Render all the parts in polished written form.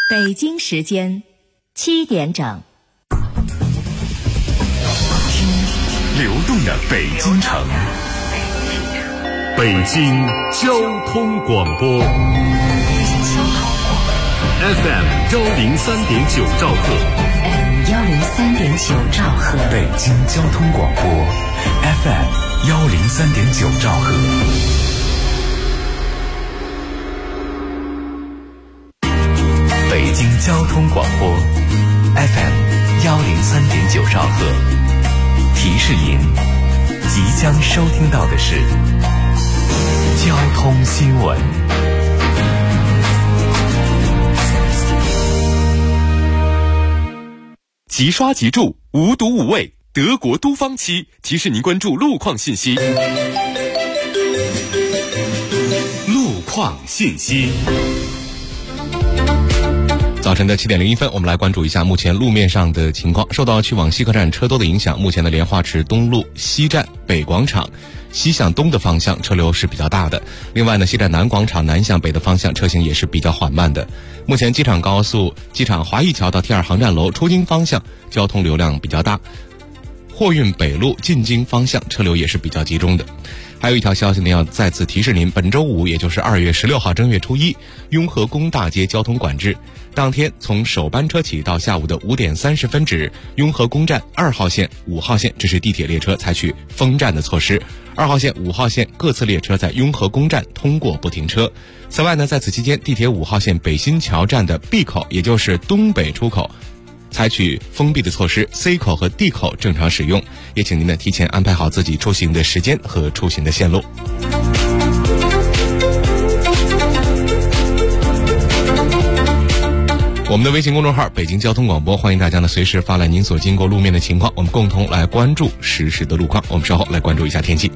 北京时间7点整。 听流动的北京城，北京交通广播 FM 103.9兆赫 103.9兆赫， 北京交通广播 FM 103.9兆赫。北京交通广播 FM 103.9兆赫，提示您，即将收听到的是交通新闻。 即刷即住，无毒无味，德国都方漆提示您关注路况信息。路况信息。早晨的7点01分，我们来关注一下目前路面上的情况。受到去往西客站车多的影响，目前的莲花池东路西站北广场西向东的方向车流是比较大的。另外呢，西站南广场南向北的方向车行也是比较缓慢的。目前机场高速机场华谊桥到T2航站楼出京方向交通流量比较大，货运北路进京方向车流也是比较集中的。还有一条消息呢，要再次提示您，本周五也就是2月16号正月初一，雍和宫大街交通管制。当天从首班车起到下午的5点30分止，雍和宫站2号线、5号线这是地铁列车采取封站的措施，2号线、5号线各次列车在雍和宫站通过不停车。此外呢，在此期间，地铁5号线北新桥站的 B 口，也就是东北出口，采取封闭的措施 ，C 口和 D 口正常使用，也请您呢提前安排好自己出行的时间和出行的线路。我们的微信公众号北京交通广播，欢迎大家呢随时发来您所经过路面的情况，我们共同来关注实时的路况。我们稍后来关注一下天气。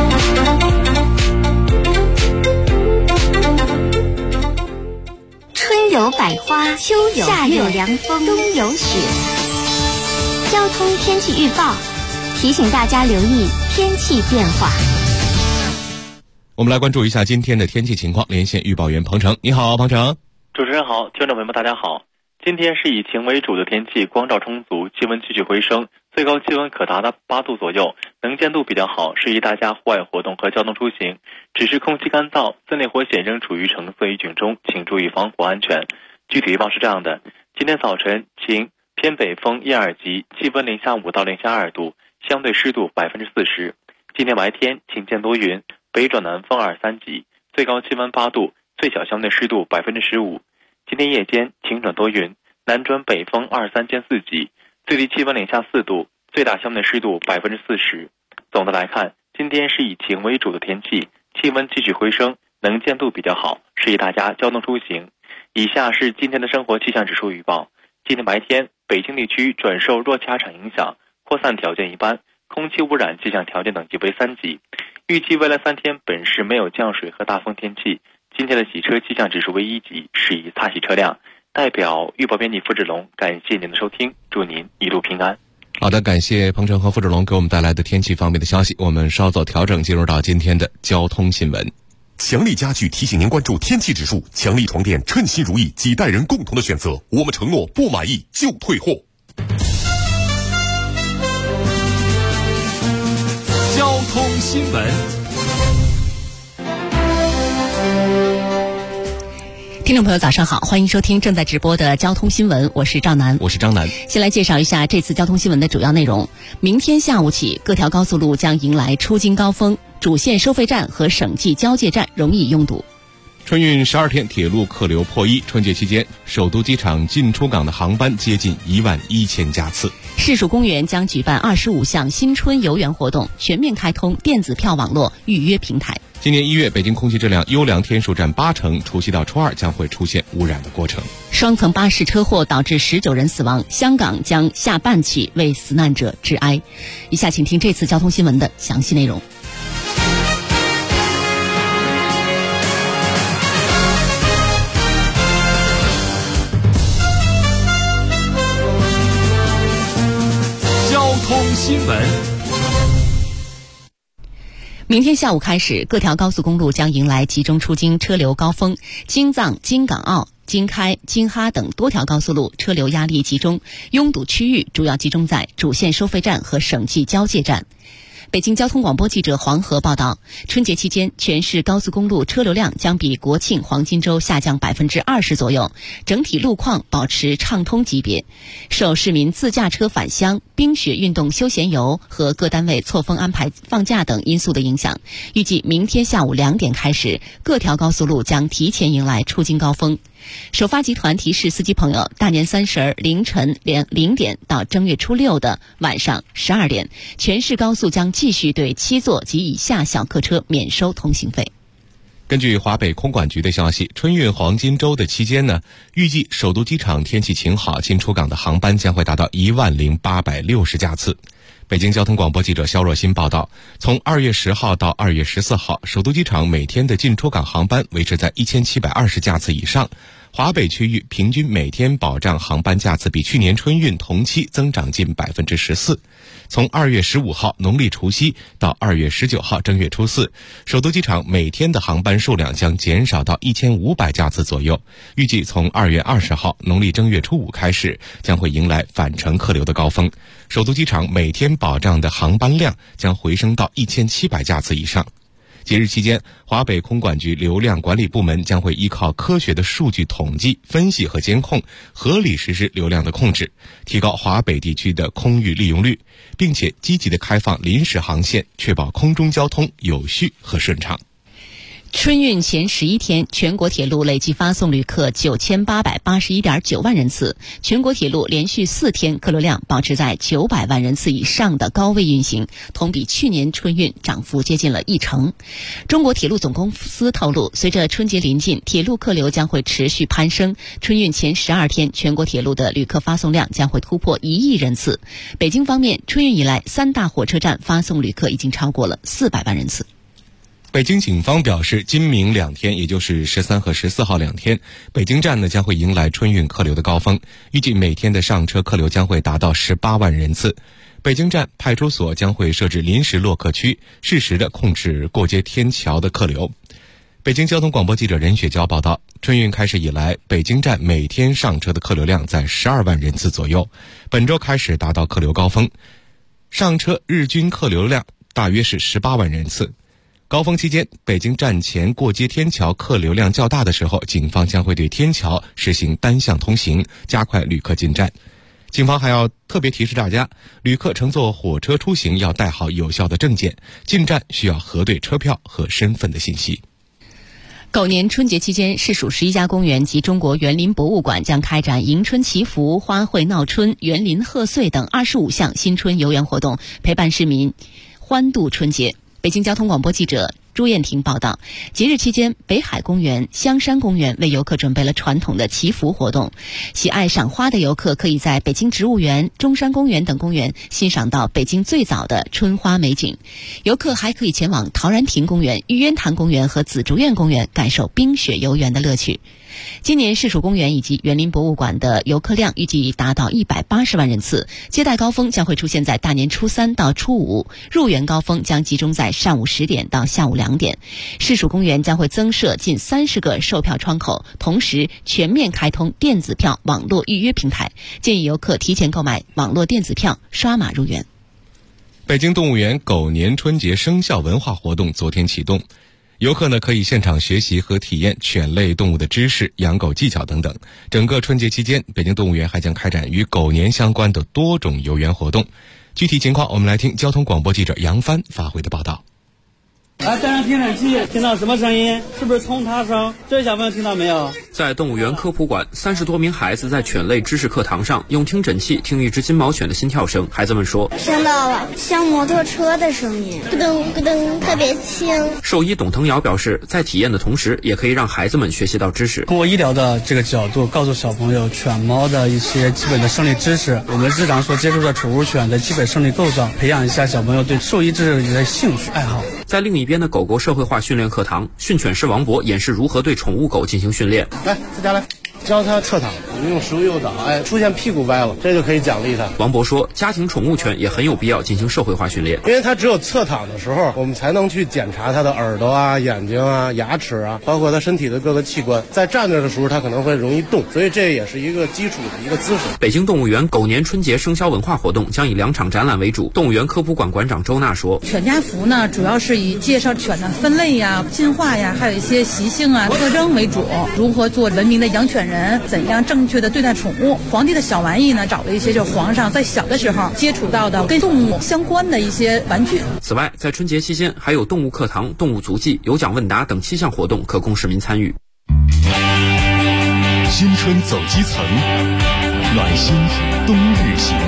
春有百花，秋有夏有凉风，冬有雪。交通天气预报提醒大家留意天气变化。 我们来关注一下今天的天气情况，连线预报员彭程。你好，彭程。 主持人好，听众朋友们大家好。今天是以晴为主的天气，光照充足，气温继续回升，最高气温可达到8度左右，能见度比较好，适宜大家户外活动和交通出行。只是空气干燥，室内火险仍处于橙色预警中，请注意防火安全。具体预报是这样的：今天早晨晴，偏北风1、2级，气温零下5到零下2度，相对湿度40%。今天白天晴间多云，北转南风2、3级，最高气温8度，最小相对湿度15%。今天夜间晴转多云，南转北风2、3兼4级，最低气温零下4度，最大相对湿度40%。总的来看，今天是以晴为主的天气，气温继续回升，能见度比较好，适宜大家交通出行。以下是今天的生活气象指数预报。今天白天，北京地区转受弱气压场影响，扩散条件一般，空气污染气象条件等级为3级。预计未来3天本市没有降水和大风天气。今天的洗车气象指数为1级，适宜擦洗车辆。代表预报编辑付志龙，感谢您的收听，祝您一路平安。 好的，感谢彭程和付志龙给我们带来的天气方面的消息。我们稍作调整，进入到今天的交通新闻。 强力家具提醒您关注天气指数，强力床垫称心如意，几代人共同的选择，我们承诺不满意就退货。 交通新闻。 听众朋友早上好，欢迎收听正在直播的交通新闻，我是赵楠。 我是张楠。 先来介绍一下这次交通新闻的主要内容。明天下午起，各条高速路将迎来出京高峰，主线收费站和省际交界站容易拥堵。 春运12天铁路客流破1，春节期间首都机场进出港的航班接近11000架次。 市属公园将举办25项新春游园活动，全面开通电子票网络预约平台。 今年1月，北京空气质量优良天数占8成，除夕到初2将会出现污染的过程。 双层巴士车祸导致19人死亡，香港将下半旗为死难者致哀。以下请听这次交通新闻的详细内容。 交通新闻。 明天下午开始，各条高速公路将迎来集中出京车流高峰，京藏、京港澳京开、京哈等多条高速路车流压力集中，拥堵区域主要集中在主线收费站和省际交界站。北京交通广播记者黄河报道，春节期间，全市高速公路车流量将比国庆黄金周下降20%左右，整体路况保持畅通级别。受市民自驾车返乡、冰雪运动休闲游和各单位错峰安排放假等因素的影响，预计明天下午2点开始，各条高速路将提前迎来出京高峰。首发集团提示司机朋友，大年30凌晨0点到正月初6的晚上12点，全市高速将继续对7座及以下小客车免收通行费。 根据华北空管局的消息，春运黄金周的期间呢，预计首都机场天气晴好，进出港的航班将会达到10860架次。北京交通广播记者肖若欣报道，从2月10号到2月14号，首都机场每天的进出港航班维持在1720架次以上。华北区域平均每天保障航班架次比去年春运同期增长近14%。从2月15号农历除夕到2月19号正月初4，首都机场每天的航班数量将减少到1500架次左右。预计从2月20号农历正月初5开始，将会迎来返程客流的高峰，首都机场每天保障的航班量将回升到1700架次以上。节日期间，华北空管局流量管理部门将会依靠科学的数据统计、分析和监控，合理实施流量的控制，提高华北地区的空域利用率，并且积极的开放临时航线，确保空中交通有序和顺畅。 春运前11天，全国铁路累计发送旅客9881.9万人次，全国铁路连续4天客流量保持在900万人次以上的高位运行，同比去年春运涨幅接近了1%。中国铁路总公司透露，随着春节临近，铁路客流将会持续攀升，春运前12天，全国铁路的旅客发送量将会突破1亿人次。北京方面，春运以来3大火车站发送旅客已经超过了400万人次。 北京警方表示，今明2天，也就是13和14号2天，北京站呢将会迎来春运客流的高峰，预计每天的上车客流将会达到18万人次。北京站派出所将会设置临时落客区，适时的控制过街天桥的客流。北京交通广播记者任雪娇报道，春运开始以来，北京站每天上车的客流量在12万人次左右，本周开始达到客流高峰，上车日均客流量大约是18万人次。高峰期间，北京站前过街天桥客流量较大的时候，警方将会对天桥实行单向通行，加快旅客进站。警方还要特别提示大家，旅客乘坐火车出行要带好有效的证件，进站需要核对车票和身份的信息。 狗年春节期间，市属11家公园及中国园林博物馆将开展迎春祈福、花卉闹春、园林贺岁等25项新春游园活动，陪伴市民欢度春节。北京交通广播记者朱艳婷报道，节日期间，北海公园、香山公园为游客准备了传统的祈福活动。喜爱赏花的游客可以在北京植物园、中山公园等公园欣赏到北京最早的春花美景。游客还可以前往陶然亭公园、玉渊潭公园和紫竹院公园感受冰雪游园的乐趣。今年市属公园以及园林博物馆的游客量预计达到180万人次，接待高峰将会出现在大年初3到初5，入园高峰将集中在上午10点到下午2点。市属公园将会增设近30个售票窗口，同时全面开通电子票网络预约平台，建议游客提前购买网络电子票，刷码入园。 北京动物园狗年春节生肖文化活动昨天启动，游客呢可以现场学习和体验犬类动物的知识、养狗技巧等等。整个春节期间，北京动物园还将开展与狗年相关的多种游园活动。具体情况，我们来听交通广播记者杨帆发回的报道。 来，戴上听诊器，听到什么声音？是不是冲塌声？这位小朋友听到没有？ 在动物园科普馆，30多名孩子在犬类知识课堂上用听诊器听一只金毛犬的心跳声。孩子们说， 听到了像摩托车的声音，咯噔咯噔，特别轻。 兽医董腾尧表示，在体验的同时，也可以让孩子们学习到知识。 通过医疗的这个角度，告诉小朋友犬猫的一些基本的生理知识，我们日常所接触的宠物犬的基本生理构造，培养一下小朋友对兽医知识的兴趣爱好。 在另一边的狗狗社会化训练课堂，训犬师王博演示如何对宠物狗进行训练。 来，在家来教它侧躺， 你用食物诱导，出现屁股歪了，这就可以奖励他。 王博说，家庭宠物犬也很有必要进行社会化训练， 因为它只有侧躺的时候，我们才能去检查它的耳朵啊、眼睛啊、牙齿啊，包括它身体的各个器官。在站着的时候，它可能会容易动，所以这也是一个基础的一个姿势。 北京动物园狗年春节生肖文化活动将以2场展览为主。动物园科普馆馆长周娜说， 犬家福呢，主要是以介绍犬的分类呀、进化呀，还有一些习性啊、特征为主，如何做文明的养犬人，怎样正确的对待宠物。皇帝的小玩意呢，找了一些就皇上在小的时候接触到的跟动物相关的一些玩具。 此外，在春节期间还有动物课堂、动物足迹、有奖问答等7项活动可供市民参与。 新春走基层，暖心冬日行。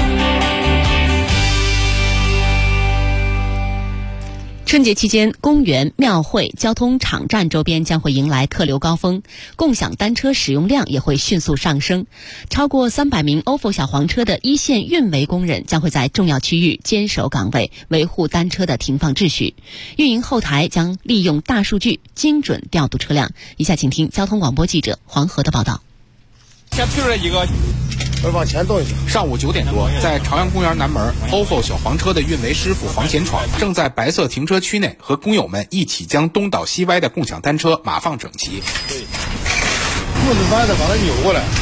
春节期间，公园、庙会、交通场站周边将会迎来客流高峰，共享单车使用量也会迅速上升。超过300名 ofo 小黄车的一线运维工人将会在重要区域坚守岗位，维护单车的停放秩序。运营后台将利用大数据精准调度车辆。以下请听交通广播记者黄河的报道。 先推出来一个， 往前动一下。 上午9点多，在朝阳公园南门 ofo 小黄车的运维师傅黄贤闯正在白色停车区内和工友们一起将东倒西歪的共享单车码放整齐。 对，棍子歪的把它扭过来。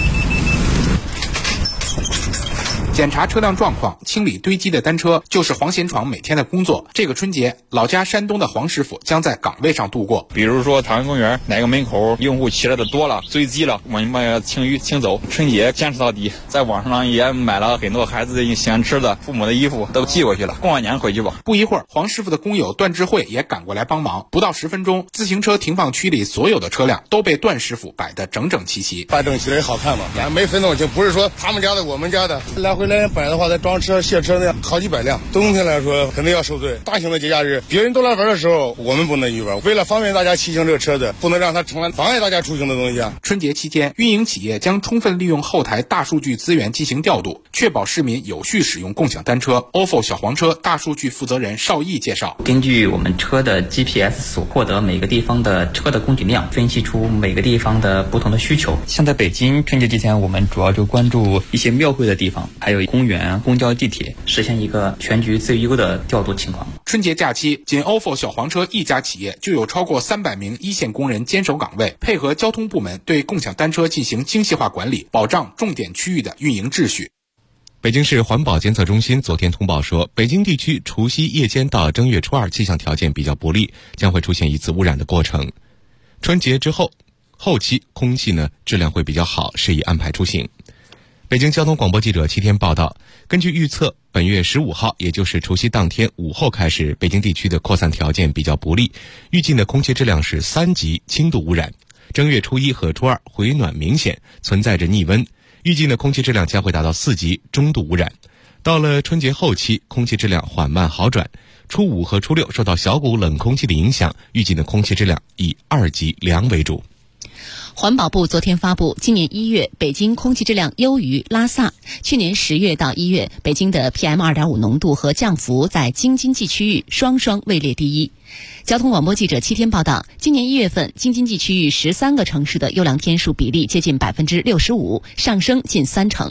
检查车辆状况、清理堆积的单车，就是黄贤闯每天的工作。这个春节，老家山东的黄师傅将在岗位上度过。 比如说朝阳公园哪个门口用户骑来的多了、堆积了，我们把清走。春节坚持到底，在网上也买了很多孩子喜欢吃的、父母的衣服都寄过去了，过完年回去吧。 不一会儿，黄师傅的工友段智慧也赶过来帮忙。不到10分钟，自行车停放区里所有的车辆都被段师傅摆得整整齐齐。 摆整齐了也好看嘛，没分弄清，不是说他们家的、我们家的，来回来摆的话，再装车、卸车那样好几百辆。冬天来说肯定要受罪。大型的节假日，别人都来玩的时候，我们不能去玩。为了方便大家骑行这个车子，不能让它成为妨碍大家出行的东西啊。 春节期间，运营企业将充分利用后台大数据资源进行调度，确保市民有序使用共享单车。ofo 小黄车大数据负责人邵毅介绍， 根据我们车的 GPS 所获得每个地方的车的供给量，分析出每个地方的不同的需求。像在北京春节期间，我们主要就关注一些庙会的地方，还有公园、公交、地铁，实现一个全局最优的调度情况。 春节假期，仅 ofo 小黄车一家企业就有超过300名一线工人坚守岗位，配合交通部门对共享单车进行精细化管理，保障重点区域的运营秩序。 北京市环保监测中心昨天通报说，北京地区除夕夜间到正月初二气象条件比较不利，将会出现一次污染的过程。春节之后期空气质量会比较好，适宜安排出行。北京交通广播记者7天报道，根据预测，本月15号，也就是除夕当天午后开始，北京地区的扩散条件比较不利，预计空气质量是3级轻度污染。正月初一和初二回暖明显，存在着逆温，预计空气质量将会达到4级中度污染。到了春节后期，空气质量缓慢好转。初5和初6受到小股冷空气的影响，预计空气质量以2级良为主。 环保部昨天发布，今年1月北京空气质量优于拉萨。去年10月到1月，北京的 PM2.5 浓度和降幅在京津冀区域双位列第一。交通广播记者7天报道，今年1月份京津冀区域13个城市的优良天数比例接近 65%， 上升近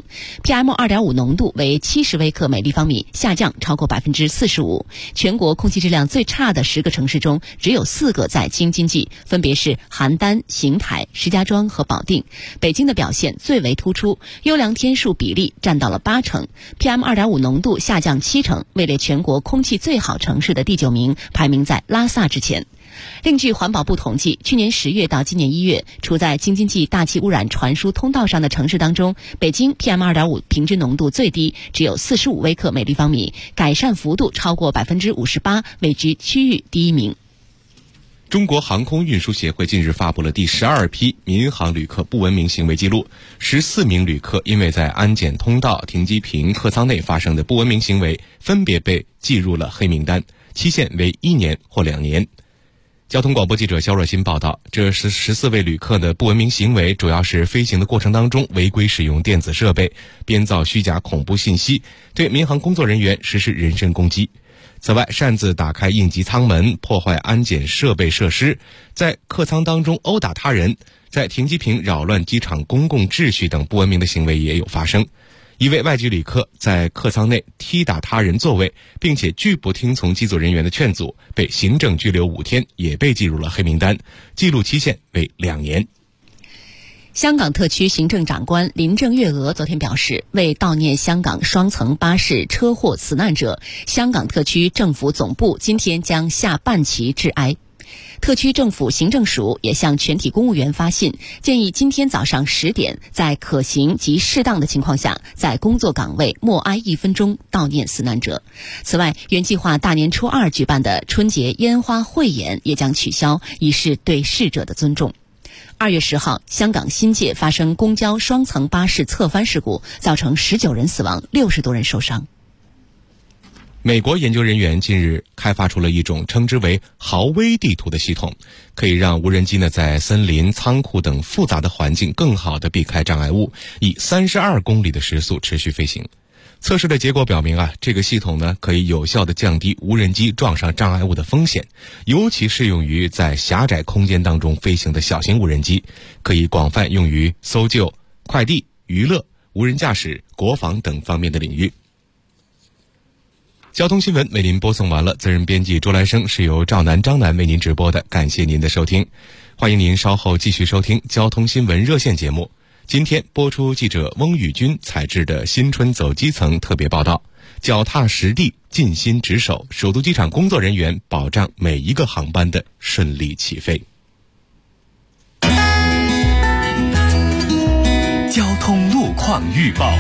30%。PM2.5 浓度为70微克每立方米，下降超过 45%。全国空气质量最差的10个城市中，只有4个在京津冀，分别是邯郸、邢台、石家庄和保定。北京的表现最为突出，优良天数比例占到了80%， PM2.5 浓度下降70%，位列全国空气最好城市的第9名，排名在拉萨之前。另据环保部统计，去年10月到今年1月，处在京津冀大气污染传输通道上的城市当中，北京 PM2.5 平均浓度最低，只有45微克每立方米，改善幅度超过 58%， 位居区域第1名。 中国航空运输协会近日发布了第12批民航旅客不文明行为记录，14名旅客因为在安检通道、停机坪、客舱内发生的不文明行为，分别被记入了黑名单，期限为1年或2年。交通广播记者肖若欣报道，这是14位旅客的不文明行为，主要是飞行的过程当中违规使用电子设备，编造虚假恐怖信息，对民航工作人员实施人身攻击。 此外，擅自打开应急舱门，破坏安检设备设施，在客舱当中殴打他人，在停机坪扰乱机场公共秩序等不文明的行为也有发生。一位外籍旅客在客舱内踢打他人座位，并且拒不听从机组人员的劝阻，被行政拘留5天，也被记入了黑名单，记录期限为2年。 香港特区行政长官林郑月娥昨天表示，为悼念香港双层巴士车祸死难者，香港特区政府总部今天将下半旗致哀。特区政府行政署也向全体公务员发信，建议今天早上10点，在可行及适当的情况下，在工作岗位默哀1分钟，悼念死难者。此外，原计划大年初2举办的春节烟花汇演也将取消，以示对逝者的尊重。2月10号，香港新界发生公交双层巴士侧翻事故，造成19人死亡，60多人受伤。 美国研究人员近日开发出了一种称之为豪威地图的系统，可以让无人机呢在森林、仓库等复杂的环境更好地避开障碍物，以32公里的时速持续飞行。测试的结果表明这个系统呢可以有效地降低无人机撞上障碍物的风险，尤其适用于在狭窄空间当中飞行的小型无人机，可以广泛用于搜救、快递、娱乐、无人驾驶、国防等方面的领域。交通新闻为您播送完了，责任编辑周来生，是由赵楠、张楠为您直播的，感谢您的收听。欢迎您稍后继续收听交通新闻热线节目。今天播出记者翁宇军采制的新春走基层特别报道，脚踏实地，尽心职守，首都机场工作人员保障每一个航班的顺利起飞。 交通路况预报。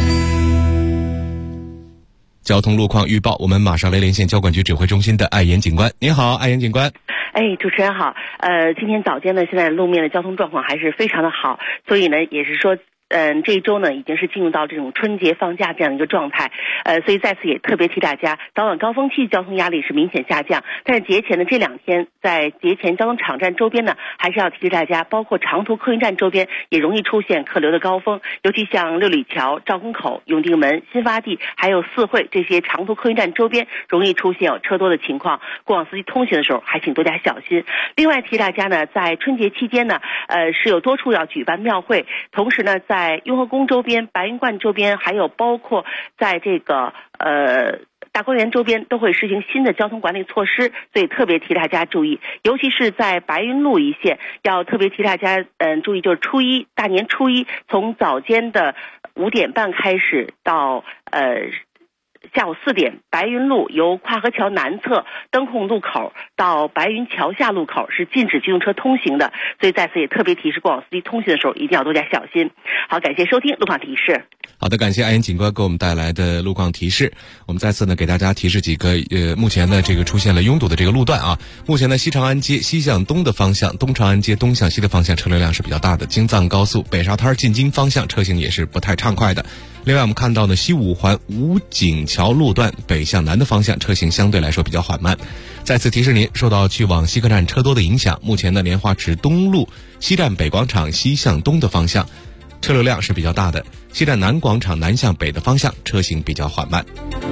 交通路况预报，我们马上来连线交管局指挥中心的艾岩警官。您好，艾岩警官。 主持人好。今天早间呢，现在路面的交通状况还是非常的好，所以呢，也是说这一周呢已经是进入到这种春节放假这样一个状态，所以在此也特别提大家，早晚高峰期交通压力是明显下降，但是节前的这2天，在节前交通场站周边呢，还是要提示大家，包括长途客运站周边也容易出现客流的高峰，尤其像六里桥、赵公口、永定门、新发地还有四惠这些长途客运站周边容易出现有车多的情况，过往司机通行的时候还请多加小心。另外提大家呢，在春节期间呢，是有多处要举办庙会，同时呢，在雍和宫周边、白云观周边，还有包括在这个大观园周边都会实行新的交通管理措施，所以特别提大家注意，尤其是在白云路一线，要特别提大家注意，就是大年初一从早间的5点半开始到下午4点，白云路由跨河桥南侧灯控路口到白云桥下路口是禁止机动车通行的，所以在此也特别提示过往司机通行的时候一定要多加小心。好，感谢收听路况提示。 好的，感谢艾岩警官给我们带来的路况提示。我们再次呢给大家提示几个目前呢这个出现了拥堵的这个路段啊。目前呢西长安街西向东的方向，东长安街东向西的方向车流量是比较大的，京藏高速北沙滩进京方向车行也是不太畅快的。另外我们看到呢西五环武警桥路段北向南的方向车行相对来说比较缓慢。再次提示您，受到去往西客站车多的影响，目前呢莲花池东路西站北广场西向东的方向车流量是比较大的，西站南广场南向北的方向车行比较缓慢。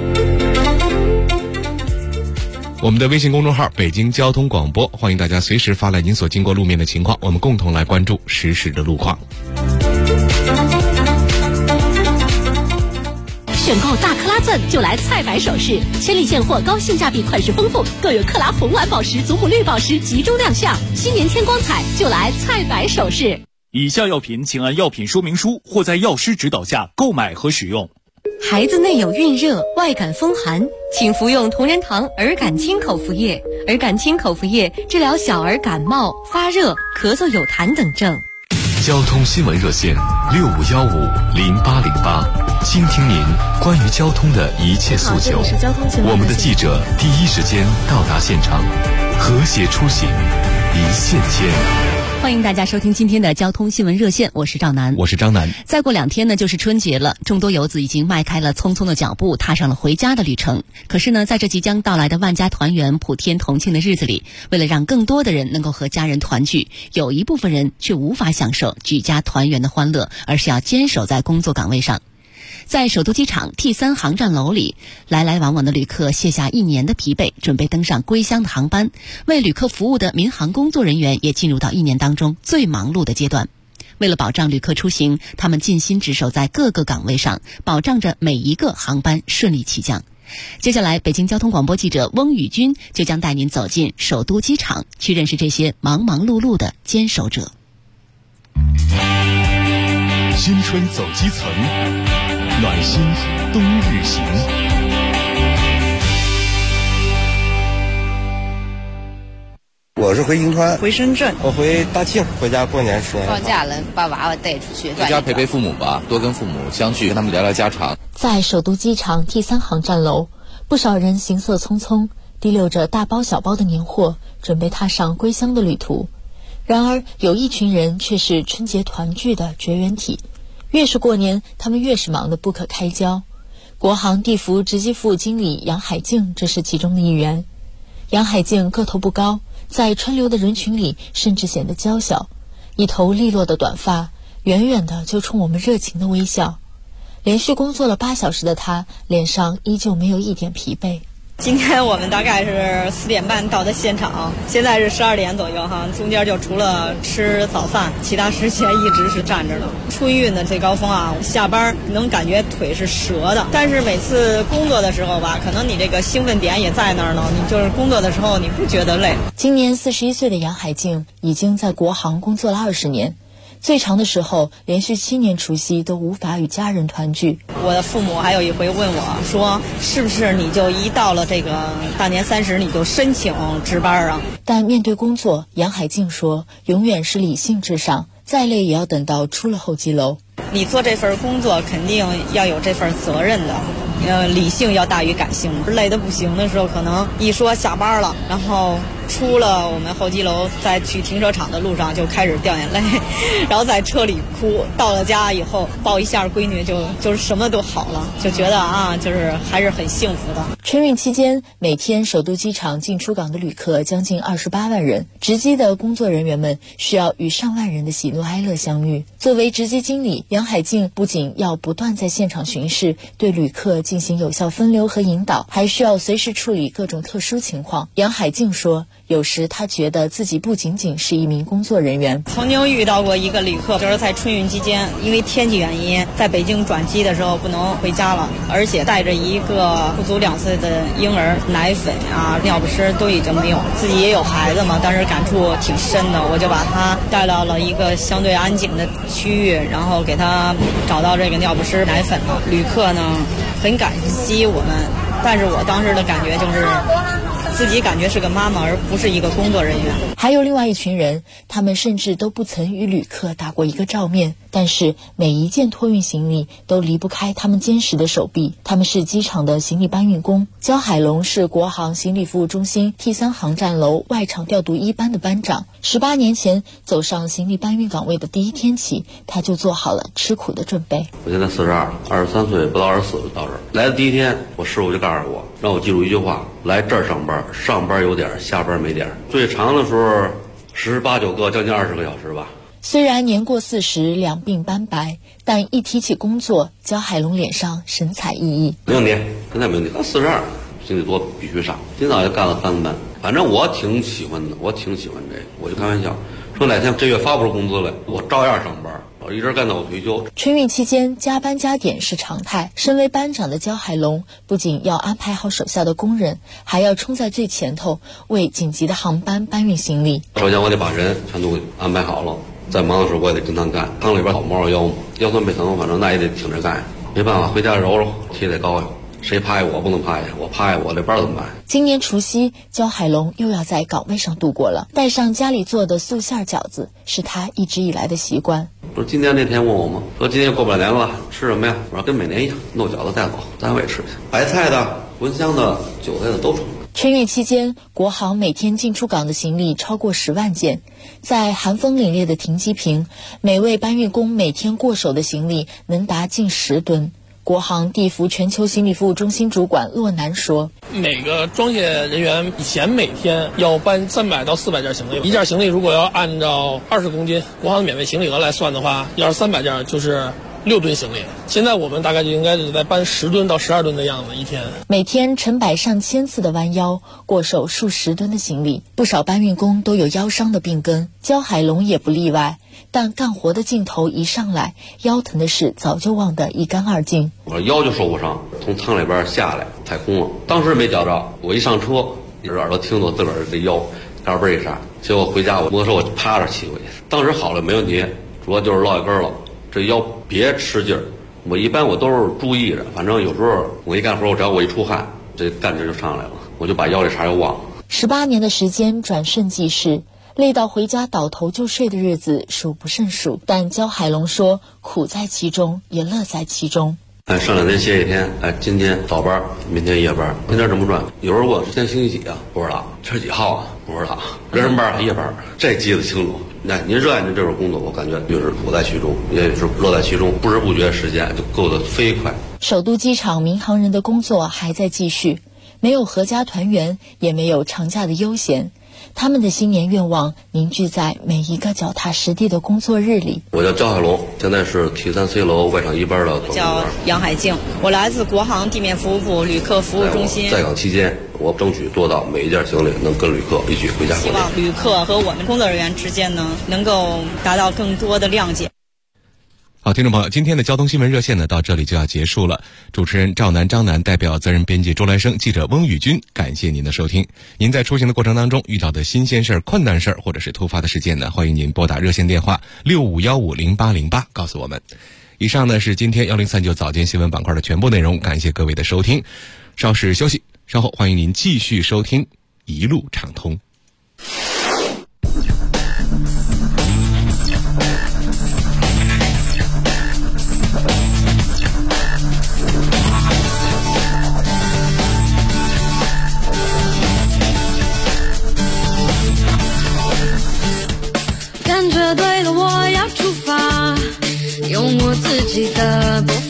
我们的微信公众号北京交通广播，欢迎大家随时发来您所经过路面的情况，我们共同来关注实时的路况。 选购大克拉钻就来菜百首饰，千里现货，高性价比，款式丰富，更有克拉红蓝宝石、祖母绿宝石集中亮相，新年添光彩就来菜百首饰。 以下药品请按药品说明书或在药师指导下购买和使用。 孩子内有孕热、外感风寒，请服用同仁堂儿感清口服液。儿感清口服液治疗小儿感冒、发热、咳嗽有痰等症。 交通新闻热线65150808，倾听您关于交通的一切诉求。我们的记者第一时间到达现场，和谐出行，一线牵。 欢迎大家收听今天的交通新闻热线，我是赵楠， 我是张楠。 再过2天呢就是春节了，众多游子已经迈开了匆匆的脚步，踏上了回家的旅程。可是呢，在这即将到来的万家团圆、普天同庆的日子里，为了让更多的人能够和家人团聚，有一部分人却无法享受举家团圆的欢乐，而是要坚守在工作岗位上。 在首都机场 T3 航站楼里，来来往往的旅客卸下1年的疲惫，准备登上归乡的航班。为旅客服务的民航工作人员也进入到1年当中最忙碌的阶段。为了保障旅客出行，他们尽心值守在各个岗位上，保障着每一个航班顺利起降。接下来，北京交通广播记者翁宇军就将带您走进首都机场，去认识这些忙忙碌碌的坚守者。 新春走基层，暖心冬日行。 我是回银川， 回深圳， 我回大庆，回家过年时间。 放假了，把娃娃带出去， 回家陪陪父母吧，多跟父母相聚，跟他们聊聊家常。 在首都机场 T3 航站楼，不少人行色匆匆，提溜着大包小包的年货，准备踏上归乡的旅途。然而，有一群人却是春节团聚的绝缘体，越是过年，他们越是忙得不可开交。国航地服直机副经理杨海静，这是其中的一员。杨海静个头不高，在川流的人群里甚至显得娇小，一头利落的短发，远远的就冲我们热情的微笑。连续工作了8小时的他，脸上依旧没有一点疲惫。 今天我们大概是4点半到的现场，现在是12点左右哈，中间就除了吃早饭，其他时间一直是站着的。春运的最高峰啊，下班能感觉腿是折的，但是每次工作的时候吧，可能你这个兴奋点也在那儿呢，你就是工作的时候你不觉得累。 今年41岁的杨海静已经在国航工作了20年。最长的时候，连续7年除夕都无法与家人团聚。 我的父母还有一回问我说，是不是你就一到了这个大年30你就申请值班啊？ 但面对工作，杨海静说，永远是理性至上，再累也要等到出了候机楼。 你做这份工作肯定要有这份责任的，理性要大于感性。累得不行的时候，可能一说下班了，然后出了我们候机楼，在去停车场的路上就开始掉眼泪，然后在车里哭。到了家以后抱一下闺女，就是什么都好了，就觉得啊，就是还是很幸福的。 春运期间，每天首都机场进出港的旅客将近28万人，值机的工作人员们需要与上万人的喜怒哀乐相遇。作为值机经理，杨海静不仅要不断在现场巡视，对旅客进行有效分流和引导，还需要随时处理各种特殊情况。杨海静说，有时他觉得自己不仅仅是一名工作人员。 曾经遇到过一个旅客，就是在春运期间，因为天气原因，在北京转机的时候不能回家了，而且带着一个不足2岁的婴儿，奶粉啊、尿不湿都已经没有，自己也有孩子嘛，当时感触挺深的。我就把他带到了一个相对安静的区域，然后给他找到这个尿不湿、奶粉。旅客呢很感激我们，但是我当时的感觉就是自己感觉是个妈妈，而不是一个工作人员。 还有另外一群人，他们甚至都不曾与旅客打过一个照面，但是每一件托运行李都离不开他们坚实的手臂。他们是机场的行李搬运工。焦海龙是国航行李服务中心 T3 航站楼外场调度1班的班长。18年前走上行李搬运岗位的第一天起，他就做好了吃苦的准备。 我现在42， 23岁不到24就到这儿。来的第一天，我师傅就告诉我，让我记住一句话：来这儿上班，上班有点，下班没点。最长的时候18、19个，将近20个小时吧。 虽然年过40，两鬓斑白，但一提起工作，焦海龙脸上神采奕奕。 没问题，现在没问题。42，行李多必须上。今早就干了3班，反正我挺喜欢的，我挺喜欢这个。我就开玩笑说，哪天这月发不出工资来，我照样上班，我一直干到我退休。 春运期间加班加点是常态。身为班长的焦海龙不仅要安排好手下的工人，还要冲在最前头，为紧急的航班搬运行李。 首先我得把人全都安排好了，在忙的时候我也得跟他干。厂里边好毛腰酸背疼，反正那也得挺着干。没办法，回家揉揉，气得高兴。谁趴下我不能趴下，我趴下我这班怎么办？ 今年除夕，焦海龙又要在岗位上度过了。带上家里做的素馅饺子是他一直以来的习惯。 不是今年那天问我吗？说今年过不了年了，吃什么呀？我说跟每年一样，弄饺子带走，单位吃去。白菜的、茴香的、韭菜的都出。 春运期间，国航每天进出港的行李超过10万件。在寒风凛冽的停机坪，每位搬运工每天过手的行李能达近10吨。国航地服全球行李服务中心主管骆南说， 每个装卸人员以前每天要搬300到400件行李，一件行李如果要按照20公斤国航免费行李额来算的话，要是300件就是 6吨行李，现在我们大概就应该是在搬10吨到12吨的样子一天。 每天成百上千次的弯腰，过手数10吨的行李，不少搬运工都有腰伤的病根，焦海龙也不例外。但干活的劲头一上来，腰疼的事早就忘得一干二净。 我腰就受不上，从舱里边下来太空了，当时没觉着，我一上车，耳朵听着我自个儿这腰嘎嘣一下，结果回家我摩托车我趴着骑回去，当时好了没问题，主要就是落一根了，这腰别吃劲儿。我一般我都是注意着，反正有时候我一干活，只要我一出汗，这干劲就上来了，我就把腰这茬又忘了。 18年的时间转瞬即逝，累到回家倒头就睡的日子数不胜数。但焦海龙说，苦在其中，也乐在其中。 上2天歇1天，今天早班，明天夜班，天天这么转。有时候我今天星期几啊？不知道。这是几号啊？不知道。人生班还夜班，这记得清楚。您热爱您这份工作，我感觉就是苦在其中，也是乐在其中，不知不觉时间就过得飞快。 首都机场民航人的工作还在继续，没有合家团圆，也没有长假的悠闲。他们的新年愿望凝聚在每一个脚踏实地的工作日里。 我叫焦海龙，现在是 T3C 楼外场1班的总叫杨海静，我来自国航地面服务部旅客服务中心。 在岗期间，我争取做到每一件行李能跟旅客一起回家过年。 希望旅客和我们工作人员之间呢，能够达到更多的谅解。 好，听众朋友，今天的交通新闻热线呢到这里就要结束了。主持人赵楠、张楠，代表责任编辑周来生，记者翁宇军，感谢您的收听。您在出行的过程当中遇到的新鲜事儿、困难事儿，或者是突发的事件呢，欢迎您拨打热线电话65150808告诉我们。以上呢是今天1039早间新闻板块的全部内容，感谢各位的收听。稍事休息，稍后欢迎您继续收听一路畅通。 感觉对了，我要出发，用我自己的步伐。